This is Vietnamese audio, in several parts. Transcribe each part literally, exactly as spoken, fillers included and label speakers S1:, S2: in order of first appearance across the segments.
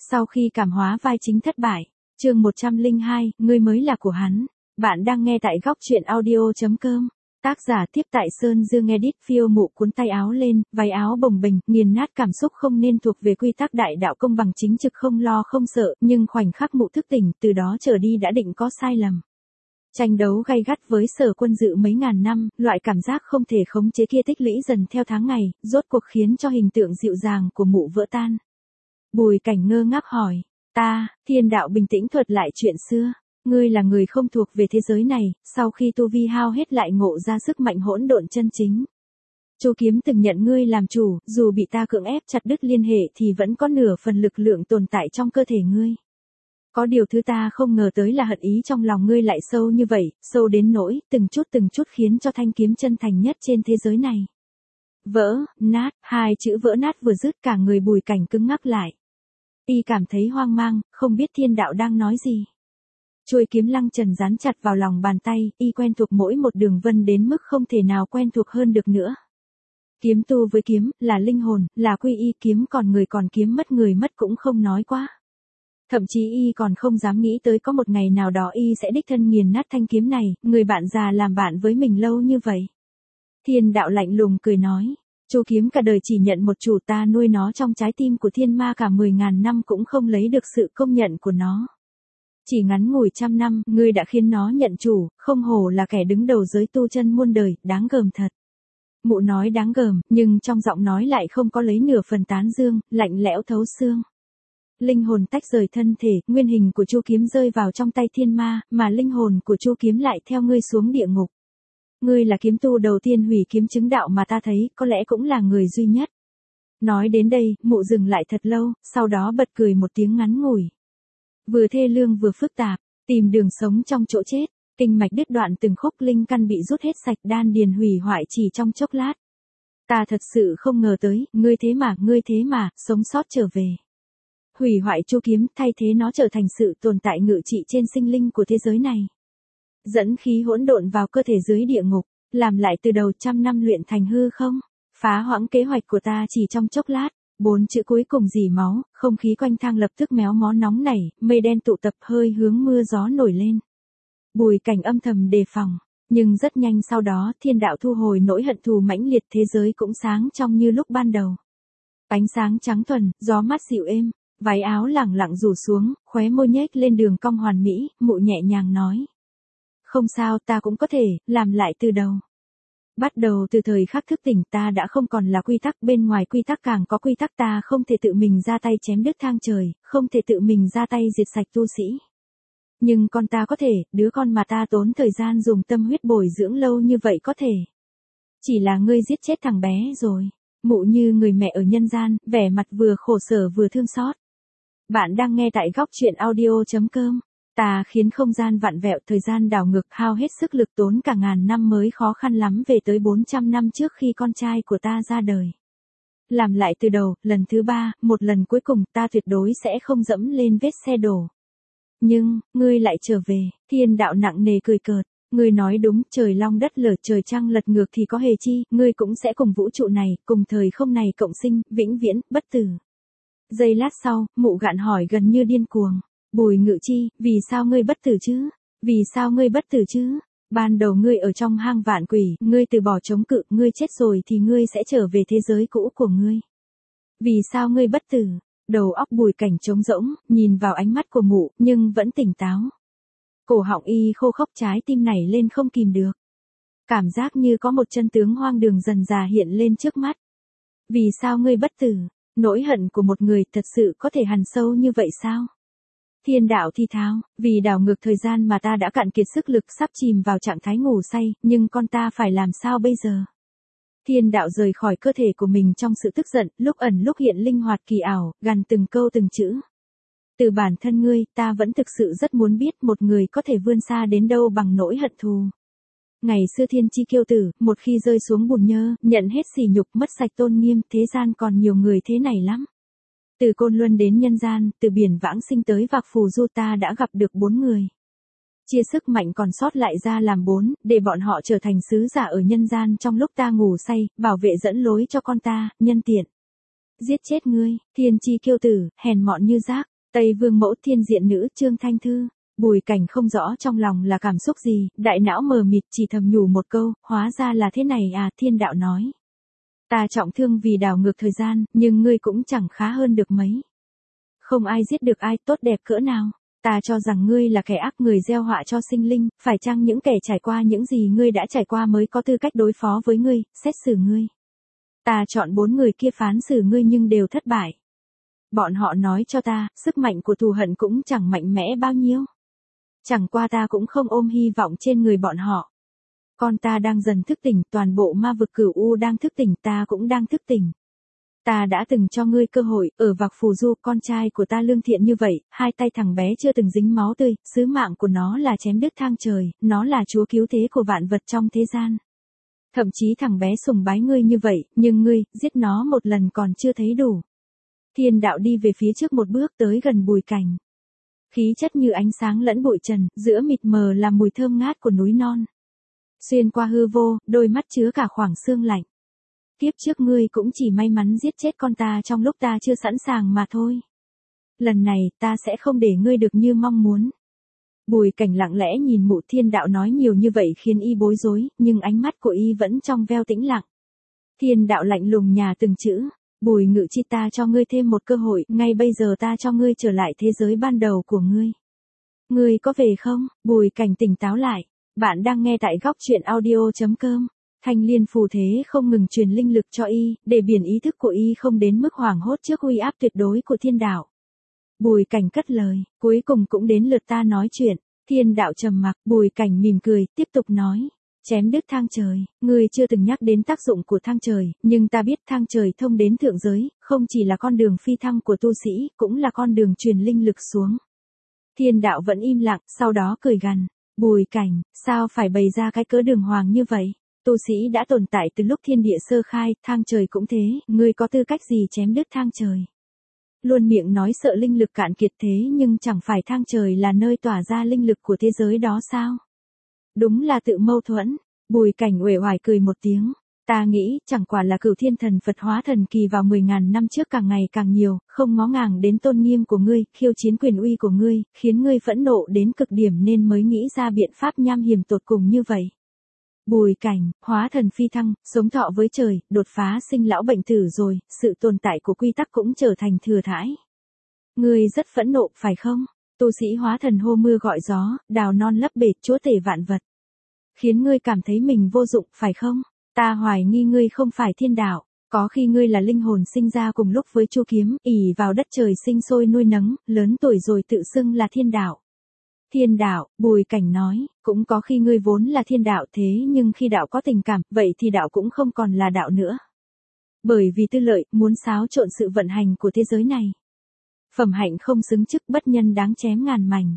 S1: Sau khi cảm hóa vai chính thất bại, chương một trăm lẻ hai, ngươi mới là của hắn. Bạn đang nghe tại góc truyện audio.com. Tác giả tiếp tại Sơn Dương edit. Phiêu Mụ cuốn tay áo lên, váy áo bồng bềnh, nghiền nát cảm xúc không nên thuộc về quy tắc đại đạo công bằng chính trực không lo không sợ, nhưng khoảnh khắc Mụ thức tỉnh, từ đó trở đi đã định có sai lầm. Tranh đấu gay gắt với Sở Quân Dự mấy ngàn năm, loại cảm giác không thể khống chế kia tích lũy dần theo tháng ngày, rốt cuộc khiến cho hình tượng dịu dàng của Mụ vỡ tan. Bùi Cảnh ngơ ngác hỏi, ta, Thiên Đạo bình tĩnh thuật lại chuyện xưa. Ngươi là người không thuộc về thế giới này, sau khi tu vi hao hết lại ngộ ra sức mạnh hỗn độn chân chính. Chu Kiếm từng nhận ngươi làm chủ, dù bị ta cưỡng ép chặt đứt liên hệ thì vẫn có nửa phần lực lượng tồn tại trong cơ thể ngươi. Có điều thứ ta không ngờ tới là hận ý trong lòng ngươi lại sâu như vậy, sâu đến nỗi, từng chút từng chút khiến cho thanh kiếm chân thành nhất trên thế giới này. Vỡ, nát, hai chữ vỡ nát vừa dứt cả người Bùi Cảnh cứng ngắc lại. Y cảm thấy hoang mang, không biết Thiên Đạo đang nói gì. Chuôi kiếm lăng trần dán chặt vào lòng bàn tay, y quen thuộc mỗi một đường vân đến mức không thể nào quen thuộc hơn được nữa. Kiếm tu với kiếm, là linh hồn, là quy y, kiếm còn người còn kiếm mất người mất cũng không nói quá. Thậm chí y còn không dám nghĩ tới có một ngày nào đó y sẽ đích thân nghiền nát thanh kiếm này, người bạn già làm bạn với mình lâu như vậy. Thiên Đạo lạnh lùng cười nói, Chu Kiếm cả đời chỉ nhận một chủ, ta nuôi nó trong trái tim của thiên ma cả mười ngàn năm cũng không lấy được sự công nhận của nó. Chỉ ngắn ngủi trăm năm, ngươi đã khiến nó nhận chủ, không hổ là kẻ đứng đầu giới tu chân muôn đời, đáng gờm thật. Mụ nói đáng gờm, nhưng trong giọng nói lại không có lấy nửa phần tán dương, lạnh lẽo thấu xương. Linh hồn tách rời thân thể, nguyên hình của Chu Kiếm rơi vào trong tay thiên ma, mà linh hồn của Chu Kiếm lại theo ngươi xuống địa ngục. Ngươi là kiếm tu đầu tiên hủy kiếm chứng đạo mà ta thấy, có lẽ cũng là người duy nhất. Nói đến đây, Mụ dừng lại thật lâu, sau đó bật cười một tiếng ngắn ngủi. Vừa thê lương vừa phức tạp, tìm đường sống trong chỗ chết, kinh mạch đứt đoạn từng khúc, linh căn bị rút hết sạch, đan điền hủy hoại chỉ trong chốc lát. Ta thật sự không ngờ tới, ngươi thế mà, ngươi thế mà, sống sót trở về. Hủy hoại Chu Kiếm, thay thế nó trở thành sự tồn tại ngự trị trên sinh linh của thế giới này. Dẫn khí hỗn độn vào cơ thể dưới địa ngục, làm lại từ đầu trăm năm luyện thành hư không, phá hoãng kế hoạch của ta chỉ trong chốc lát. Bốn chữ cuối cùng dì máu, không khí quanh thang lập tức méo mó nóng nảy, mây đen tụ tập hơi hướng mưa gió nổi lên. Bùi Cảnh âm thầm đề phòng, nhưng rất nhanh sau đó Thiên Đạo thu hồi nỗi hận thù mãnh liệt, thế giới cũng sáng trong như lúc ban đầu. Ánh sáng trắng thuần, gió mát dịu êm, váy áo lẳng lặng rủ xuống, khóe môi nhếch lên đường cong hoàn mỹ, Mụ nhẹ nhàng nói. Không sao, ta cũng có thể, làm lại từ đầu. Bắt đầu từ thời khắc thức tỉnh, ta đã không còn là quy tắc, bên ngoài quy tắc càng có quy tắc, ta không thể tự mình ra tay chém đứt thang trời, không thể tự mình ra tay diệt sạch tu sĩ. Nhưng con ta có thể, đứa con mà ta tốn thời gian dùng tâm huyết bồi dưỡng lâu như vậy có thể. Chỉ là ngươi giết chết thằng bé rồi. Mụ như người mẹ ở nhân gian, vẻ mặt vừa khổ sở vừa thương xót. Bạn đang nghe tại góc truyện audio.com. Ta khiến không gian vặn vẹo, thời gian đảo ngược, hao hết sức lực, tốn cả ngàn năm mới khó khăn lắm về tới bốn trăm năm trước khi con trai của ta ra đời. Làm lại từ đầu, lần thứ ba, một lần cuối cùng, ta tuyệt đối sẽ không dẫm lên vết xe đổ. Nhưng, ngươi lại trở về. Thiên Đạo nặng nề cười cợt. Ngươi nói đúng, trời long đất lở, trời trăng lật ngược thì có hề chi, ngươi cũng sẽ cùng vũ trụ này, cùng thời không này cộng sinh, vĩnh viễn, bất tử. Giây lát sau, Mụ gạn hỏi gần như điên cuồng. Bùi Ngự Chi, vì sao ngươi bất tử chứ? Vì sao ngươi bất tử chứ? Ban đầu ngươi ở trong hang vạn quỷ, ngươi từ bỏ chống cự, ngươi chết rồi thì ngươi sẽ trở về thế giới cũ của ngươi. Vì sao ngươi bất tử? Đầu óc Bùi Cảnh trống rỗng, nhìn vào ánh mắt của Mụ, nhưng vẫn tỉnh táo. Cổ họng y khô khốc, trái tim nảy lên không kìm được. Cảm giác như có một chân tướng hoang đường dần dà hiện lên trước mắt. Vì sao ngươi bất tử? Nỗi hận của một người thật sự có thể hằn sâu như vậy sao? Thiên Đạo thi tháo, vì đảo ngược thời gian mà ta đã cạn kiệt sức lực, sắp chìm vào trạng thái ngủ say, nhưng con ta phải làm sao bây giờ? Thiên Đạo rời khỏi cơ thể của mình trong sự tức giận, lúc ẩn lúc hiện linh hoạt kỳ ảo, gằn từng câu từng chữ. Từ bản thân ngươi, ta vẫn thực sự rất muốn biết một người có thể vươn xa đến đâu bằng nỗi hận thù. Ngày xưa thiên chi kiêu tử, một khi rơi xuống bùn nhơ, nhận hết sỉ nhục, mất sạch tôn nghiêm, thế gian còn nhiều người thế này lắm. Từ Côn Luân đến nhân gian, từ biển vãng sinh tới Vạc Phù Du, ta đã gặp được bốn người. Chia sức mạnh còn sót lại ra làm bốn, để bọn họ trở thành sứ giả ở nhân gian trong lúc ta ngủ say, bảo vệ dẫn lối cho con ta, nhân tiện giết chết ngươi, thiên chi kiêu tử, hèn mọn như rác, Tây Vương mẫu thiên diện nữ Trương Thanh Thư. Bùi Cảnh không rõ trong lòng là cảm xúc gì, đại não mờ mịt chỉ thầm nhủ một câu, hóa ra là thế này à, thiên đạo nói. Ta trọng thương vì đảo ngược thời gian, nhưng ngươi cũng chẳng khá hơn được mấy. Không ai giết được ai, tốt đẹp cỡ nào. Ta cho rằng ngươi là kẻ ác, người gieo họa cho sinh linh, phải chăng những kẻ trải qua những gì ngươi đã trải qua mới có tư cách đối phó với ngươi, xét xử ngươi. Ta chọn bốn người kia phán xử ngươi nhưng đều thất bại. Bọn họ nói cho ta, sức mạnh của thù hận cũng chẳng mạnh mẽ bao nhiêu. Chẳng qua ta cũng không ôm hy vọng trên người bọn họ. Con ta đang dần thức tỉnh, toàn bộ ma vực Cửu U đang thức tỉnh, ta cũng đang thức tỉnh. Ta đã từng cho ngươi cơ hội, ở Vạc Phù Du, con trai của ta lương thiện như vậy, hai tay thằng bé chưa từng dính máu tươi, sứ mạng của nó là chém đứt thang trời, nó là chúa cứu thế của vạn vật trong thế gian. Thậm chí thằng bé sùng bái ngươi như vậy, nhưng ngươi, giết nó một lần còn chưa thấy đủ. Thiên đạo đi về phía trước một bước tới gần Bùi Cảnh. Khí chất như ánh sáng lẫn bụi trần, giữa mịt mờ là mùi thơm ngát của núi non. Xuyên qua hư vô, đôi mắt chứa cả khoảng sương lạnh. Kiếp trước ngươi cũng chỉ may mắn giết chết con ta trong lúc ta chưa sẵn sàng mà thôi. Lần này ta sẽ không để ngươi được như mong muốn. Bùi Cảnh lặng lẽ nhìn Mụ Thiên Đạo nói nhiều như vậy khiến y bối rối, nhưng ánh mắt của y vẫn trong veo tĩnh lặng. Thiên Đạo lạnh lùng nhà từng chữ. Bùi Ngự Chi, ta cho ngươi thêm một cơ hội, ngay bây giờ ta cho ngươi trở lại thế giới ban đầu của ngươi. Ngươi có về không? Bùi Cảnh tỉnh táo lại. Bạn đang nghe tại góc truyện audio chấm com. Thanh Liên phù thế không ngừng truyền linh lực cho y, để biển ý thức của y không đến mức hoảng hốt trước uy áp tuyệt đối của thiên đạo. Bùi Cảnh cất lời, cuối cùng cũng đến lượt ta nói chuyện. Thiên đạo trầm mặc, Bùi Cảnh mỉm cười, tiếp tục nói. Chém đứt thang trời, ngươi chưa từng nhắc đến tác dụng của thang trời, nhưng ta biết thang trời thông đến thượng giới, không chỉ là con đường phi thăng của tu sĩ, cũng là con đường truyền linh lực xuống. Thiên đạo vẫn im lặng, sau đó cười gằn. Bùi Cảnh, sao phải bày ra cái cớ đường hoàng như vậy? Tu sĩ đã tồn tại từ lúc thiên địa sơ khai, thang trời cũng thế, ngươi có tư cách gì chém đứt thang trời? Luôn miệng nói sợ linh lực cạn kiệt thế nhưng chẳng phải thang trời là nơi tỏa ra linh lực của thế giới đó sao? Đúng là tự mâu thuẫn. Bùi Cảnh uể oải cười một tiếng. Ta nghĩ chẳng quả là Cửu Thiên Thần Phật hóa thần kỳ vào mười ngàn năm trước càng ngày càng nhiều, không ngó ngàng đến tôn nghiêm của ngươi, khiêu chiến quyền uy của ngươi, khiến ngươi phẫn nộ đến cực điểm nên mới nghĩ ra biện pháp nham hiểm tột cùng như vậy. Bùi Cảnh, hóa thần phi thăng, sống thọ với trời, đột phá sinh lão bệnh tử rồi, sự tồn tại của quy tắc cũng trở thành thừa thãi. Ngươi rất phẫn nộ, phải không? Tu sĩ hóa thần hô mưa gọi gió, đào non lấp bể, chúa tể vạn vật. Khiến ngươi cảm thấy mình vô dụng, phải không? Ta hoài nghi ngươi không phải thiên đạo, có khi ngươi là linh hồn sinh ra cùng lúc với Chu Kiếm, ỷ vào đất trời sinh sôi nuôi nấng, lớn tuổi rồi tự xưng là thiên đạo. Thiên đạo, Bùi Cảnh nói, cũng có khi ngươi vốn là thiên đạo thế nhưng khi đạo có tình cảm, vậy thì đạo cũng không còn là đạo nữa. Bởi vì tư lợi, muốn xáo trộn sự vận hành của thế giới này. Phẩm hạnh không xứng chức, bất nhân đáng chém ngàn mảnh.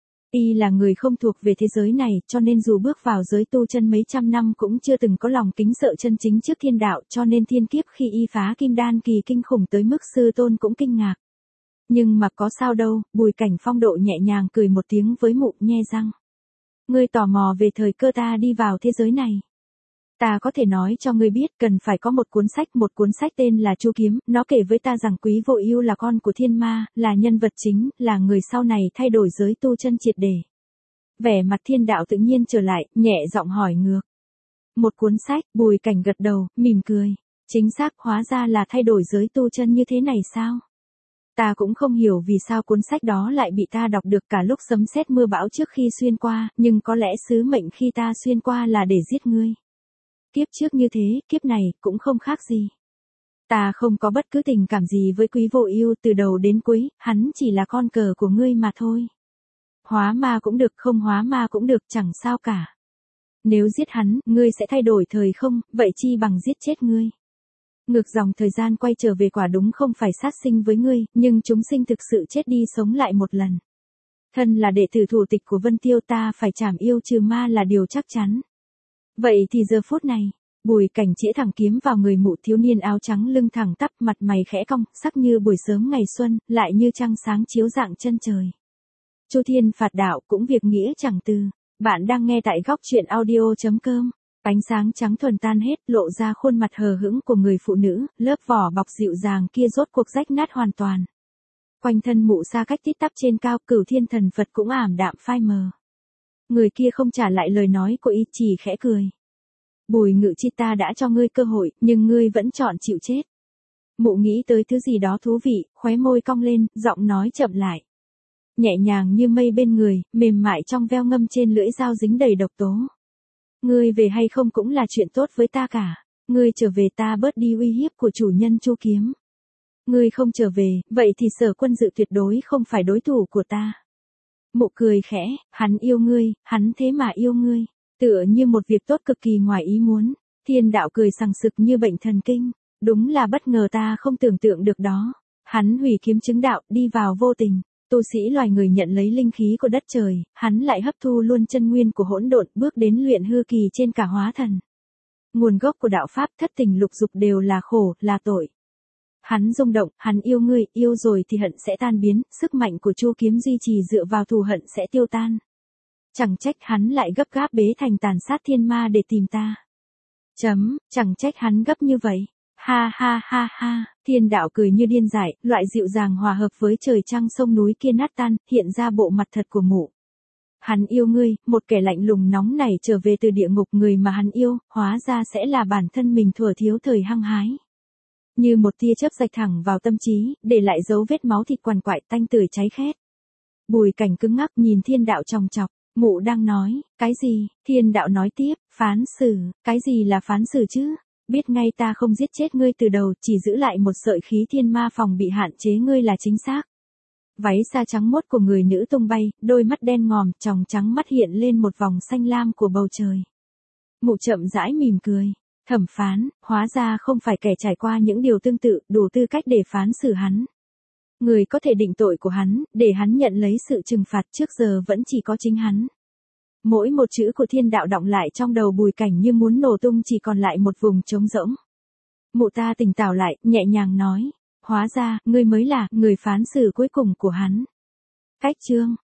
S1: Y là người không thuộc về thế giới này, cho nên dù bước vào giới tu chân mấy trăm năm cũng chưa từng có lòng kính sợ chân chính trước thiên đạo, cho nên thiên kiếp khi y phá kim đan kỳ kinh khủng tới mức sư tôn cũng kinh ngạc. Nhưng mà có sao đâu, Bùi Cảnh phong độ nhẹ nhàng cười một tiếng với Mụ, nhe răng. Ngươi tò mò về thời cơ ta đi vào thế giới này. Ta có thể nói cho ngươi biết, cần phải có một cuốn sách, một cuốn sách tên là Chu Kiếm, nó kể với ta rằng Quý Vô Ưu là con của thiên ma, là nhân vật chính, là người sau này thay đổi giới tu chân triệt để. Vẻ mặt thiên đạo tự nhiên trở lại, nhẹ giọng hỏi ngược. Một cuốn sách, Bùi Cảnh gật đầu, mỉm cười. Chính xác, hóa ra là thay đổi giới tu chân như thế này sao? Ta cũng không hiểu vì sao cuốn sách đó lại bị ta đọc được cả lúc sấm sét mưa bão trước khi xuyên qua, nhưng có lẽ sứ mệnh khi ta xuyên qua là để giết ngươi. Kiếp trước như thế, kiếp này cũng không khác gì. Ta không có bất cứ tình cảm gì với Quý Vô Ưu từ đầu đến cuối, hắn chỉ là con cờ của ngươi mà thôi. Hóa ma cũng được, không hóa ma cũng được, chẳng sao cả. Nếu giết hắn, ngươi sẽ thay đổi thời không, vậy chi bằng giết chết ngươi. Ngược dòng thời gian quay trở về quả đúng không phải sát sinh với ngươi, nhưng chúng sinh thực sự chết đi sống lại một lần. Thân là đệ tử thủ tịch của Vân Tiêu, ta phải trảm yêu trừ ma là điều chắc chắn. Vậy thì giờ phút này, Bùi Cảnh chĩa thẳng kiếm vào người Mụ, thiếu niên áo trắng lưng thẳng tắp, mặt mày khẽ cong, sắc như buổi sớm ngày xuân, lại như trăng sáng chiếu rạng chân trời. Chu Thiên phạt đạo cũng việc nghĩa chẳng từ. Bạn đang nghe tại góc truyện audio chấm com. Ánh sáng trắng thuần tan hết, lộ ra khuôn mặt hờ hững của người phụ nữ, lớp vỏ bọc dịu dàng kia rốt cuộc rách nát hoàn toàn. Quanh thân mụ xa cách tít tắp trên cao, Cửu Thiên Thần Phật cũng ảm đạm phai mờ. Người kia không trả lại lời nói của y, chỉ khẽ cười. Bùi Ngự Chi, ta đã cho ngươi cơ hội, nhưng ngươi vẫn chọn chịu chết. Mụ nghĩ tới thứ gì đó thú vị, khóe môi cong lên, giọng nói chậm lại. Nhẹ nhàng như mây bên người, mềm mại trong veo ngâm trên lưỡi dao dính đầy độc tố. Ngươi về hay không cũng là chuyện tốt với ta cả. Ngươi trở về ta bớt đi uy hiếp của chủ nhân Chu Kiếm. Ngươi không trở về, vậy thì Sở Quân Dự tuyệt đối không phải đối thủ của ta. Mụ cười khẽ, hắn yêu ngươi, hắn thế mà yêu ngươi. Tựa như một việc tốt cực kỳ ngoài ý muốn. Thiên đạo cười sằng sực như bệnh thần kinh. Đúng là bất ngờ, ta không tưởng tượng được đó. Hắn hủy kiếm chứng đạo, đi vào vô tình. Tu sĩ loài người nhận lấy linh khí của đất trời, hắn lại hấp thu luôn chân nguyên của hỗn độn, bước đến luyện hư kỳ trên cả hóa thần. Nguồn gốc của đạo pháp thất tình lục dục đều là khổ, là tội. Hắn rung động, hắn yêu ngươi, yêu rồi thì hận sẽ tan biến, sức mạnh của Chu Kiếm duy trì dựa vào thù hận sẽ tiêu tan. Chẳng trách hắn lại gấp gáp bế thành tàn sát thiên ma để tìm ta. Chấm, chẳng trách hắn gấp như vậy. Ha ha ha ha, thiên đạo cười như điên dại, loại dịu dàng hòa hợp với trời trăng sông núi kia nát tan, hiện ra bộ mặt thật của mụ. Hắn yêu ngươi, một kẻ lạnh lùng nóng nảy trở về từ địa ngục, người mà hắn yêu, hóa ra sẽ là bản thân mình thuở thiếu thời hăng hái. Như một tia chớp rạch thẳng vào tâm trí, để lại dấu vết máu thịt quằn quại tanh tưởi cháy khét. Bùi Cảnh cứng ngắc nhìn thiên đạo chòng chọc, mụ đang nói, cái gì, thiên đạo nói tiếp, phán xử, cái gì là phán xử chứ? Biết ngay ta không giết chết ngươi từ đầu, chỉ giữ lại một sợi khí thiên ma phòng bị hạn chế ngươi là chính xác. Váy sa trắng mốt của người nữ tung bay, đôi mắt đen ngòm, tròng trắng mắt hiện lên một vòng xanh lam của bầu trời. Mụ chậm rãi mỉm cười. Thẩm phán, hóa ra không phải kẻ trải qua những điều tương tự, đủ tư cách để phán xử hắn. Người có thể định tội của hắn, để hắn nhận lấy sự trừng phạt, trước giờ vẫn chỉ có chính hắn. Mỗi một chữ của thiên đạo đọng lại trong đầu Bùi Cảnh như muốn nổ tung, chỉ còn lại một vùng trống rỗng. Mụ ta tỉnh táo lại, nhẹ nhàng nói, hóa ra, ngươi mới là người phán xử cuối cùng của hắn. Cách chương